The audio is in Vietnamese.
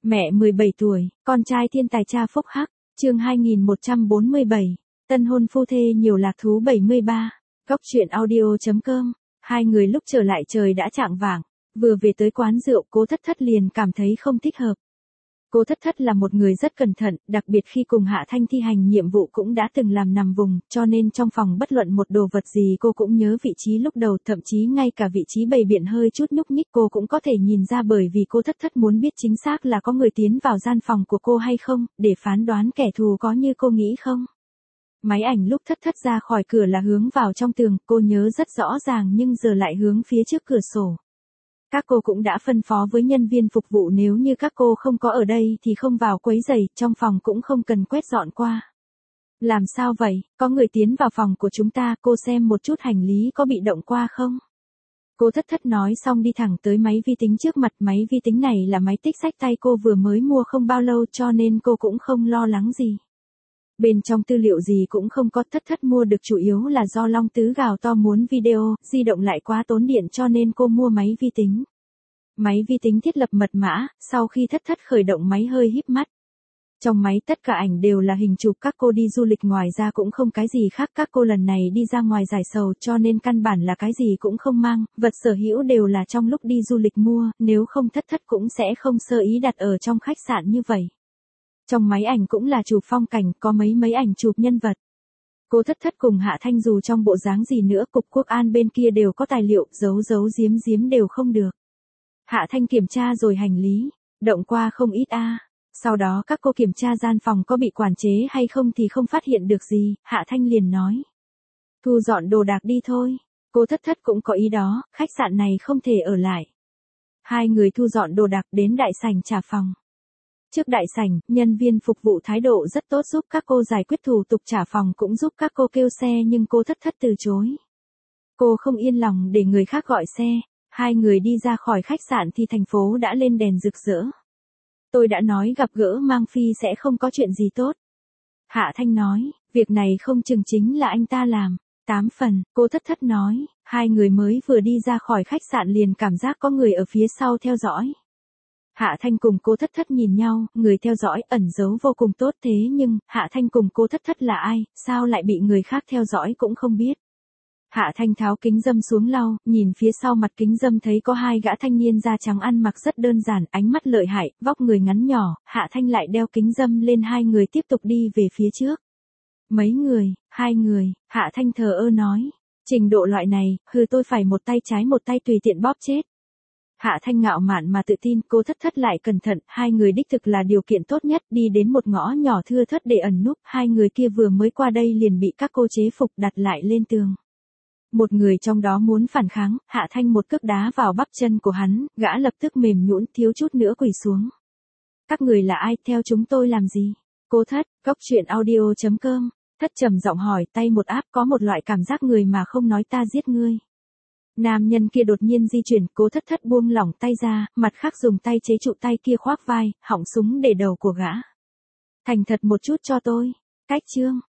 Mẹ 17 tuổi, con trai thiên tài cha phúc hắc, chương 2147, tân hôn phu thê nhiều lạc thú 73, góc truyện audio.com, hai người lúc trở lại trời đã chạng vạng, vừa về tới quán rượu Cố Thất Thất liền cảm thấy không thích hợp. Cố Thất Thất là một người rất cẩn thận, đặc biệt khi cùng Hạ Thanh thi hành nhiệm vụ cũng đã từng làm nằm vùng, cho nên trong phòng bất luận một đồ vật gì cô cũng nhớ vị trí lúc đầu, thậm chí ngay cả vị trí bày biện hơi chút nhúc nhích cô cũng có thể nhìn ra, bởi vì Cố Thất Thất muốn biết chính xác là có người tiến vào gian phòng của cô hay không, để phán đoán kẻ thù có như cô nghĩ không. Máy ảnh lúc Thất Thất ra khỏi cửa là hướng vào trong tường, cô nhớ rất rõ ràng nhưng giờ lại hướng phía trước cửa sổ. Các cô cũng đã phân phó với nhân viên phục vụ nếu như các cô không có ở đây thì không vào quấy rầy, trong phòng cũng không cần quét dọn qua. Làm sao vậy, có người tiến vào phòng của chúng ta, cô xem một chút hành lý có bị động qua không? Cô Thất Thất nói xong đi thẳng tới máy vi tính trước mặt, máy vi tính này là máy tích xách tay cô vừa mới mua không bao lâu cho nên cô cũng không lo lắng gì. Bên trong tư liệu gì cũng không có, Thất Thất mua được chủ yếu là do Long Tứ gào to muốn video, di động lại quá tốn điện cho nên cô mua máy vi tính. Máy vi tính thiết lập mật mã, sau khi Thất Thất khởi động máy hơi híp mắt. Trong máy tất cả ảnh đều là hình chụp các cô đi du lịch, ngoài ra cũng không cái gì khác, các cô lần này đi ra ngoài giải sầu cho nên căn bản là cái gì cũng không mang, vật sở hữu đều là trong lúc đi du lịch mua, nếu không Thất Thất cũng sẽ không sơ ý đặt ở trong khách sạn như vậy. Trong máy ảnh cũng là chụp phong cảnh, có mấy ảnh chụp nhân vật. Cô Thất Thất cùng Hạ Thanh dù trong bộ dáng gì nữa, cục quốc an bên kia đều có tài liệu, giấu giếm đều không được. Hạ Thanh kiểm tra rồi hành lý, động qua không ít a. Sau đó các cô kiểm tra gian phòng có bị quản chế hay không thì không phát hiện được gì, Hạ Thanh liền nói. Thu dọn đồ đạc đi thôi. Cô Thất Thất cũng có ý đó, khách sạn này không thể ở lại. Hai người thu dọn đồ đạc đến đại sảnh trả phòng. Trước đại sảnh, nhân viên phục vụ thái độ rất tốt, giúp các cô giải quyết thủ tục trả phòng, cũng giúp các cô kêu xe, nhưng cô Thất Thất từ chối. Cô không yên lòng để người khác gọi xe. Hai người đi ra khỏi khách sạn thì thành phố đã lên đèn rực rỡ. Tôi đã nói gặp gỡ Mang Phi sẽ không có chuyện gì tốt. Hạ Thanh nói, việc này không chừng chính là anh ta làm. 8 phần, cô Thất Thất nói, hai người mới vừa đi ra khỏi khách sạn liền cảm giác có người ở phía sau theo dõi. Hạ Thanh cùng cô Thất Thất nhìn nhau, người theo dõi ẩn giấu vô cùng tốt, thế nhưng, Hạ Thanh cùng cô Thất Thất là ai, sao lại bị người khác theo dõi cũng không biết. Hạ Thanh tháo kính râm xuống lau, nhìn phía sau mặt kính râm thấy có hai gã thanh niên da trắng ăn mặc rất đơn giản, ánh mắt lợi hại, vóc người ngắn nhỏ, Hạ Thanh lại đeo kính râm lên, hai người tiếp tục đi về phía trước. Mấy người, hai người, Hạ Thanh thờ ơ nói, trình độ loại này, tôi phải một tay trái một tay tùy tiện bóp chết. Hạ Thanh ngạo mạn mà tự tin, cô Thất Thất lại cẩn thận, hai người đích thực là điều kiện tốt nhất, đi đến một ngõ nhỏ thưa thớt để ẩn núp, hai người kia vừa mới qua đây liền bị các cô chế phục đặt lại lên tường. Một người trong đó muốn phản kháng, Hạ Thanh một cước đá vào bắp chân của hắn, gã lập tức mềm nhũn thiếu chút nữa quỳ xuống. Các người là ai, theo chúng tôi làm gì? Cô Thất, góc truyện audio.com, Thất trầm giọng hỏi, tay một áp, có một loại cảm giác người mà không nói ta giết ngươi. Nam nhân kia đột nhiên di chuyển, Cố Thất Thất buông lỏng tay ra, mặt khác dùng tay chế trụ tay kia khoác vai, họng súng để đầu của gã. Thành thật một chút cho tôi. Cách chương.